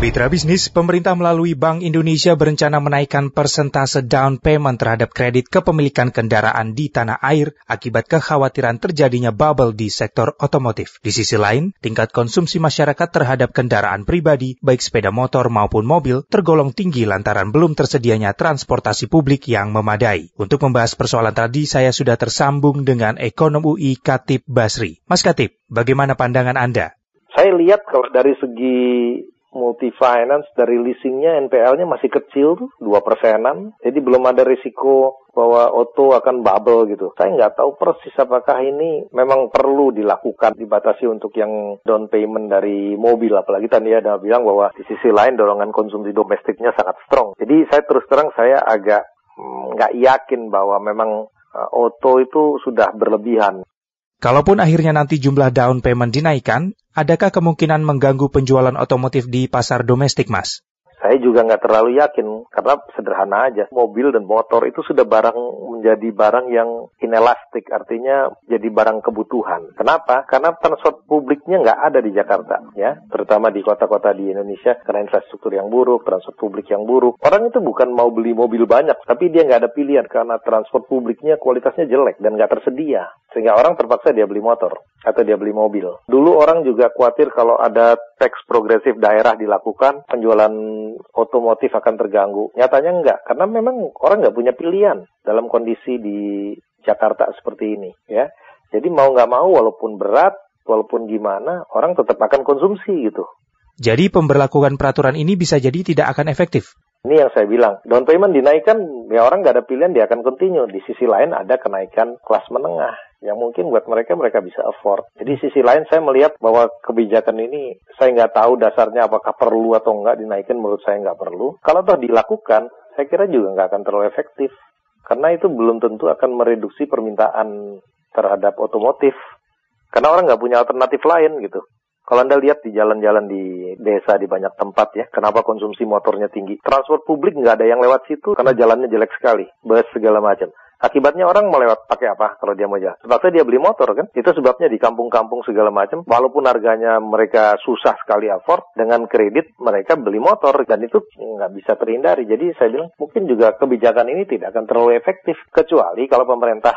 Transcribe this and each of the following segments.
Mitra bisnis, pemerintah melalui Bank Indonesia berencana menaikkan persentase down payment terhadap kredit kepemilikan kendaraan di tanah air akibat kekhawatiran terjadinya bubble di sektor otomotif. Di sisi lain, tingkat konsumsi masyarakat terhadap kendaraan pribadi, baik sepeda motor maupun mobil, tergolong tinggi lantaran belum tersedianya transportasi publik yang memadai. Untuk membahas persoalan tadi, saya sudah tersambung dengan ekonom UI Khatib Basri. Mas Khatib, bagaimana pandangan Anda? Saya lihat kalau dari segi multi-finance, dari leasingnya NPL-nya masih kecil tuh, 2%-an. Jadi belum ada risiko bahwa auto akan bubble gitu. Saya nggak tahu persis apakah ini memang perlu dilakukan, dibatasi untuk yang down payment dari mobil. Apalagi tadi ada bilang bahwa di sisi lain dorongan konsumsi domestiknya sangat strong. Jadi saya terus terang saya agak nggak yakin bahwa memang auto itu sudah berlebihan. Kalaupun akhirnya nanti jumlah down payment dinaikkan, adakah kemungkinan mengganggu penjualan otomotif di pasar domestik, Mas? Saya juga nggak terlalu yakin, karena sederhana aja. Mobil dan motor itu sudah menjadi barang yang inelastik, artinya jadi barang kebutuhan. Kenapa? Karena transport publiknya nggak ada di Jakarta, ya, terutama di kota-kota di Indonesia, karena infrastruktur yang buruk, transport publik yang buruk. Orang itu bukan mau beli mobil banyak, tapi dia nggak ada pilihan, karena transport publiknya kualitasnya jelek dan nggak tersedia. Sehingga orang terpaksa dia beli motor, atau dia beli mobil. Dulu orang juga khawatir kalau ada tax progresif daerah dilakukan, penjualan otomotif akan terganggu. Nyatanya enggak, karena memang orang nggak punya pilihan dalam kondisi di Jakarta seperti ini, ya. Jadi mau nggak mau, walaupun berat, walaupun gimana, orang tetap akan konsumsi gitu. Jadi pemberlakuan peraturan ini bisa jadi tidak akan efektif. Ini yang saya bilang, down payment dinaikkan, ya orang nggak ada pilihan, dia akan continue. Di sisi lain ada kenaikan kelas menengah, yang mungkin buat mereka bisa afford. Jadi sisi lain saya melihat bahwa kebijakan ini, saya nggak tahu dasarnya apakah perlu atau nggak dinaikkan, menurut saya nggak perlu. Kalau toh dilakukan, saya kira juga nggak akan terlalu efektif. Karena itu belum tentu akan mereduksi permintaan terhadap otomotif. Karena orang nggak punya alternatif lain gitu. Kalau Anda lihat di jalan-jalan di desa, di banyak tempat ya, kenapa konsumsi motornya tinggi? Transport publik nggak ada yang lewat situ karena jalannya jelek sekali, bus segala macam. Akibatnya orang mau lewat pakai apa kalau dia mau jalan? Sebabnya dia beli motor kan? Itu sebabnya di kampung-kampung segala macam, walaupun harganya mereka susah sekali afford, dengan kredit mereka beli motor dan itu nggak bisa terhindari. Jadi saya bilang mungkin juga kebijakan ini tidak akan terlalu efektif, kecuali kalau pemerintah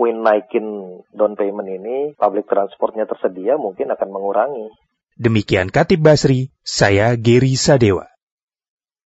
naikin down payment ini, public transportnya tersedia, mungkin akan mengurangi. Demikian Khatib Basri, saya Geri Sadewa.